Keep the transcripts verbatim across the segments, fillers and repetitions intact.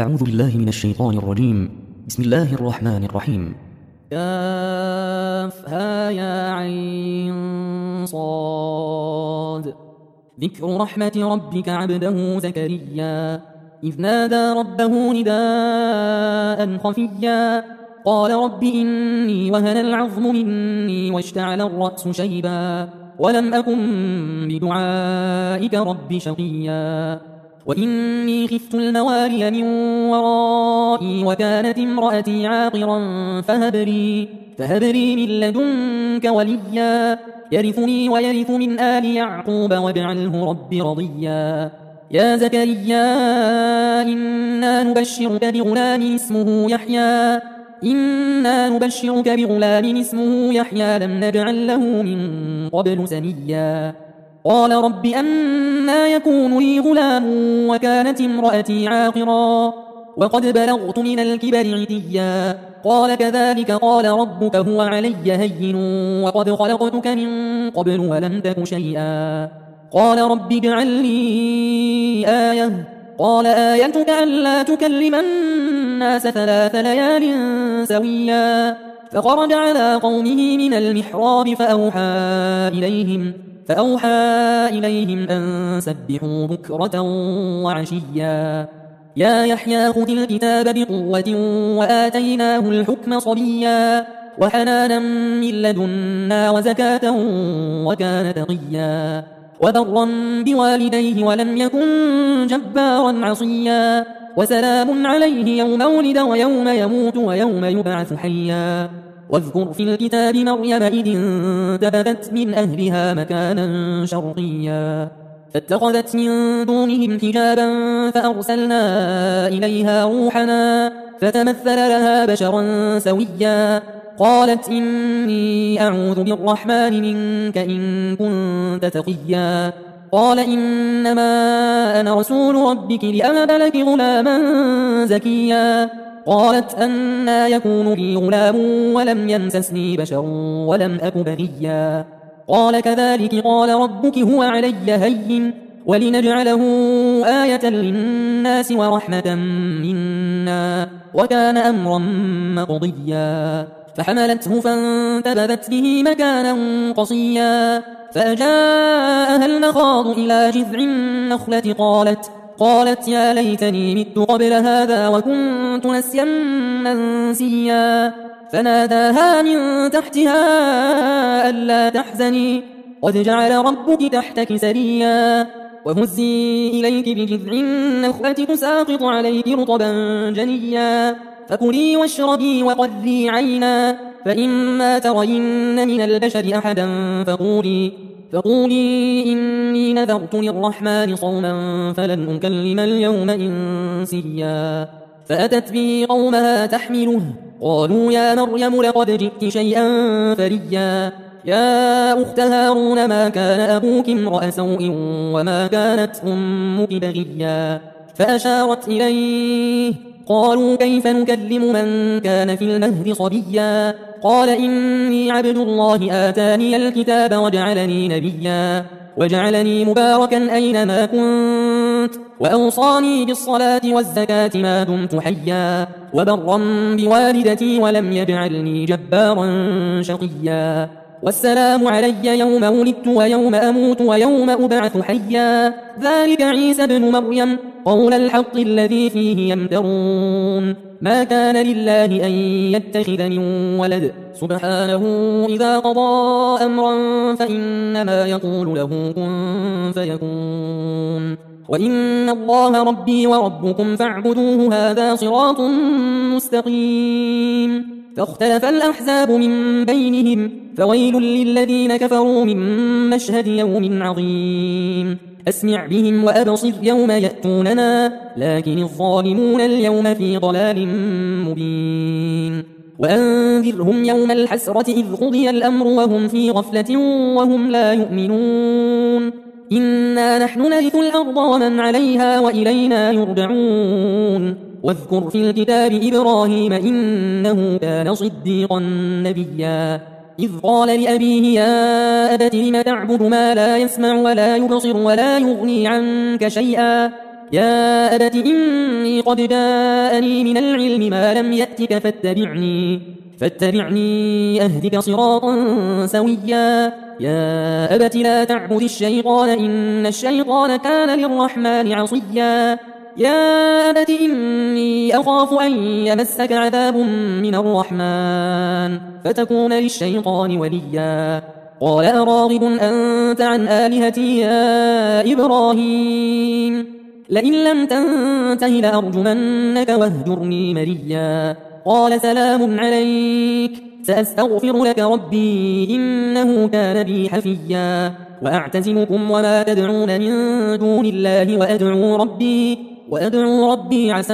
أعوذ بالله من الشيطان الرجيم. بسم الله الرحمن الرحيم. كافها يا عين صاد. ذكر رحمة ربك عبده زكريا إذ نادى ربه نداء خفيا قال رب إني وهن العظم مني واشتعل الرأس شيبا ولم أكن بدعائك رب شقيا وإني خفت الموالي من ورائي وكانت امرأتي عاقرا فهب لي, فهب لي من لدنك وليا يرثني ويرث من آل يعقوب واجعله رب رضيا يا زكريا إنا نبشرك بغلام اسمه يحيى إنا نبشرك بغلام اسمه يحيى لم نجعل له من قبل سميا قال رب أنى يكون لي غلام وكانت امرأتي عاقرا وقد بلغت من الكبر عتيا قال كذلك قال ربك هو علي هين وقد خلقتك من قبل ولم تك شيئا قال رب اجعل لي آية قال آيتك ألا تكلم الناس ثلاث ليال سويا فخرج على قومه من المحراب فأوحى إليهم فأوحى إليهم أن سبحوا بكرة وعشيا يا يحيى خذ الكتاب بقوة وآتيناه الحكم صبيا وحنانا من لدنا وزكاة وكان تقيا وبرا بوالديه ولم يكن جبارا عصيا وسلام عليه يوم ولد ويوم يموت ويوم يبعث حيا واذكر في الكتاب مريم إذ انتبذت من أهلها مكانا شرقيا فاتخذت من دونهم حجابا فأرسلنا إليها روحنا فتمثل لها بشرا سويا قالت إني أعوذ بالرحمن منك إن كنت تقيا قال إنما أنا رسول ربك لأهب لك غلاما زكيا قالت أنى يكون لي غلام ولم يمسسني بشر ولم أك بغيا قال كذلك قال ربك هو علي هين ولنجعله آية للناس ورحمة منا وكان أمرا مقضيا فحملته فانتبذت به مكانا قصيا فأجاءها المخاض إلى جذع النخلة قالت قالت يا ليتني مت قبل هذا وكنت نسيا منسيا فناداها من تحتها ألا تحزني قد جعل ربك تحتك سريا وهزي إليك بجذع النخلة تساقط عليك رطبا جنيا فكلي واشربي وقري عينا فإما ترين من البشر أحدا فقولي فقولي إني نذرت للرحمن صوما فلن أكلم اليوم إنسيا فأتت به قومها تحمله قالوا يا مريم لقد جئت شيئا فريا يا أخت هارون ما كان أبوك امرأ سوء وما كانت أمك بغيا فأشارت إليه قالوا كيف نكلم من كان في المهد صبيا قال إني عبد الله آتاني الكتاب وجعلني نبيا وجعلني مباركا أينما كنت وأوصاني بالصلاة والزكاة ما دمت حيا وبرا بوالدتي ولم يجعلني جبارا شقيا والسلام علي يوم ولدت ويوم أموت ويوم أبعث حيا ذلك عيسى ابن مريم قول الحق الذي فيه يمترون ما كان لله أن يتخذ من ولد سبحانه إذا قضى أمرا فإنما يقول له كن فيكون وإن الله ربي وربكم فاعبدوه هذا صراط مستقيم فاختلف الأحزاب من بينهم فويل للذين كفروا من مشهد يوم عظيم أسمع بهم وأبصر يوم يأتوننا لكن الظالمون اليوم في ضلال مبين وأنذرهم يوم الحسرة إذ قضي الأمر وهم في غفلة وهم لا يؤمنون إنا نحن نرث الأرض ومن عليها وإلينا يرجعون واذكر في الكتاب إبراهيم إنه كان صديقا نبيا إذ قال لأبيه يا أبت لم تعبد ما لا يسمع ولا يبصر ولا يغني عنك شيئا يا أبت إني قد جاءني من العلم ما لم يأتك فاتبعني فاتبعني أهدك صراطا سويا يا أبت لا تعبد الشيطان إن الشيطان كان للرحمن عصيا يا أبت إني أخاف أن يمسك عذاب من الرحمن فتكون للشيطان وليا قال أراغب أنت عن آلهتي يا إبراهيم لئن لم تنته لأرجمنك واهجرني مليا قال سلام عليك سأستغفر لك ربي إنه كان بي حفيا وأعتزلكم وما تدعون من دون الله وأدعو ربي وأدعو ربي عسى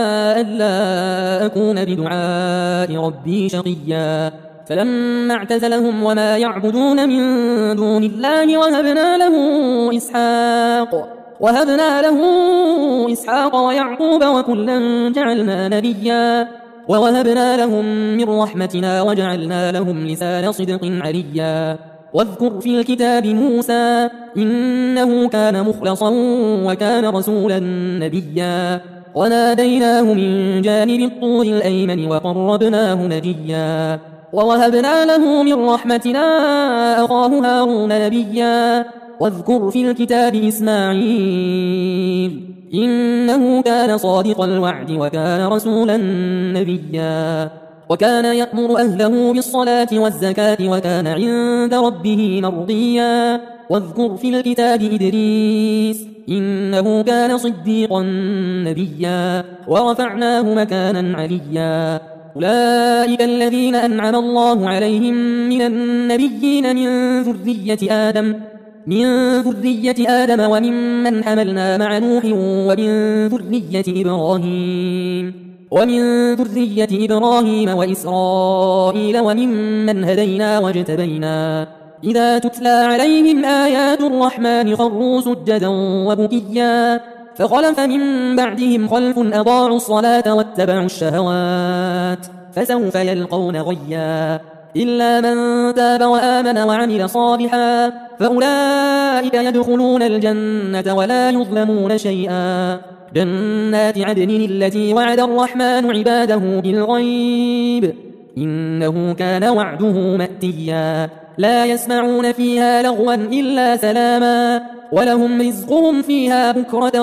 ألا أكون بدعاء ربي شقيا فلما اعتزلهم وما يعبدون من دون الله وهبنا له إسحاق وهبنا له إسحاق ويعقوب وكلا جعلنا نبيا ووهبنا لهم من رحمتنا وجعلنا لهم لسان صدق عليا واذكر في الكتاب موسى إنه كان مخلصا وكان رسولا نبيا وناديناه من جانب الطور الأيمن وقربناه نجيا ووهبنا له من رحمتنا أخاه هارون نبيا واذكر في الكتاب إسماعيل إنه كان صادق الوعد وكان رسولا نبيا وكان يأمر أهله بالصلاة والزكاة وكان عند ربه مرضيا واذكر في الكتاب إدريس إنه كان صديقا نبيا ورفعناه مكانا عليا أولئك الذين أنعم الله عليهم من النبيين من ذرية آدم من ذرية آدم وممن حملنا مع نوح ومن ذرية إبراهيم ومن ذرية إبراهيم وإسرائيل وممن هدينا واجتبينا إذا تتلى عليهم آيات الرحمن خروا سجدا وبكيا فخلف من بعدهم خلف أضاعوا الصلاة واتبعوا الشهوات فسوف يلقون غيا إلا من تاب وآمن وعمل صالحا فأولئك يدخلون الجنة ولا يظلمون شيئا جنات عدن التي وعد الرحمن عباده بالغيب إنه كان وعده مأتيا لا يسمعون فيها لغوا إلا سلاما ولهم رزقهم فيها بكرة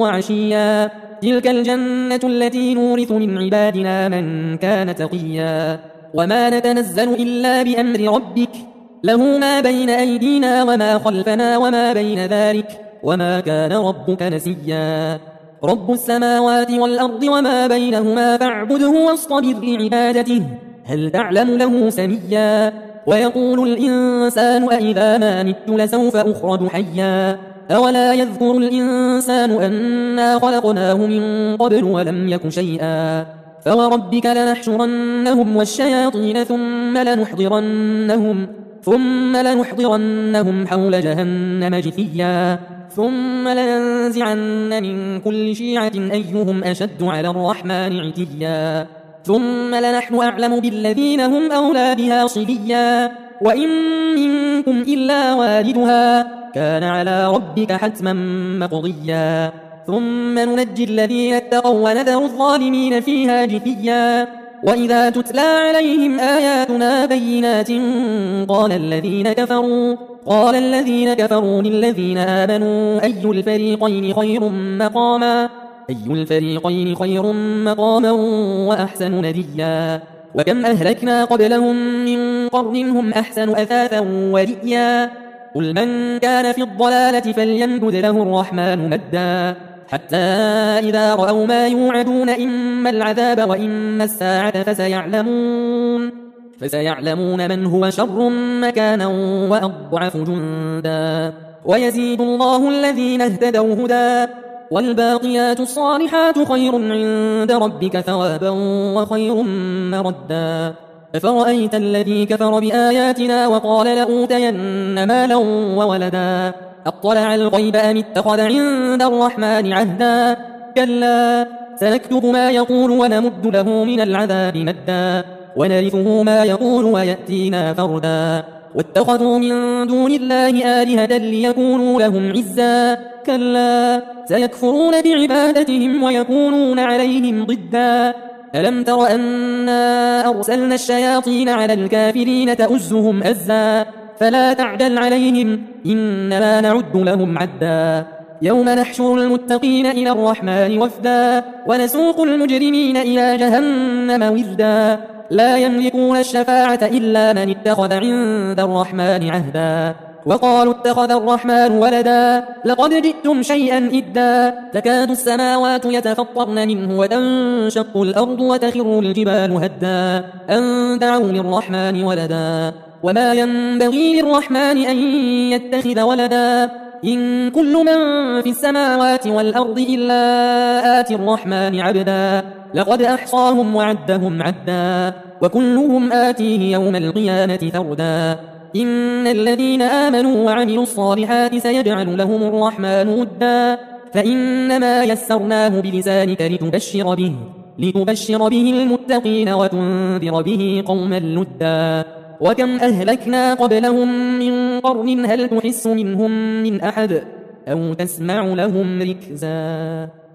وعشيا تلك الجنة التي نورث من عبادنا من كان تقيا وما نتنزل إلا بأمر ربك له ما بين أيدينا وما خلفنا وما بين ذلك وما كان ربك نسيا رب السماوات والأرض وما بينهما فاعبده واصطبر لعبادته هل تعلم له سميا ويقول الإنسان أإذا ما مت لسوف أخرج حيا أولا يذكر الإنسان أنا خلقناه من قبل ولم يك شيئا فوربك لنحشرنهم والشياطين ثم لنحضرنهم ثم لنحضرنهم حول جهنم جثيا ثم لننزعن من كل شيعة أيهم أشد على الرحمن عتيا ثم لنحن أعلم بالذين هم أولى بها صليا وإن منكم إلا واردها كان على ربك حتما مقضيا ثم ننجي الذين اتقوا ونذر الظالمين فيها جثيا وإذا تتلى عليهم آياتنا بينات قال الذين كفروا قال الذين كفروا للذين آمنوا أي الفريقين خير مقاما أي الفريقين خير مقاما وأحسن نديا وكم أهلكنا قبلهم من قرن هم أحسن أثاثا ورئيا قل من كان في الضلالة فليمدد له الرحمن مدا حتى إذا رأوا ما يوعدون إما العذاب وإما الساعة فسيعلمون فسيعلمون من هو شر مكانا وأضعف جندا ويزيد الله الذين اهتدوا هدى والباقيات الصالحات خير عند ربك ثوابا وخير مردا أفرأيت الذي كفر بآياتنا وقال لأوتين مالا وولدا أطلع الغيب أم اتخذ عند الرحمن عهدا كلا سنكتب ما يقول ونمد له من العذاب مدا ونرثه ما يقول ويأتينا فردا واتخذوا من دون الله آلهة ليكونوا لهم عزا كلا سيكفرون بعبادتهم ويكونون عليهم ضدا ألم تر أنا أرسلنا الشياطين على الكافرين تؤزهم أزا فلا تعجل عليهم إنما نعد لهم عدا يوم نحشر المتقين إلى الرحمن وفدا ونسوق المجرمين إلى جهنم وردا لا يملكون الشفاعة إلا من اتخذ عند الرحمن عهدا وقالوا اتخذ الرحمن ولدا لقد جئتم شيئا إدا تكاد السماوات يتفطرن منه وتنشق الأرض وتخر الجبال هدا أن دعوا للرحمن ولدا وما ينبغي للرحمن أن يتخذ ولدا إن كل من في السماوات والأرض إلا آتي الرحمن عبدا لقد أحصاهم وعدهم عدا وكلهم آتيه يوم القيامة فردا إن الذين آمنوا وعملوا الصالحات سيجعل لهم الرحمن ودا فإنما يسرناه بلسانك لتبشر به لتبشر به المتقين وتنذر به قوما لدا وكم أهلكنا قبلهم من قرن هل تحس منهم من أحد أو تسمع لهم ركزا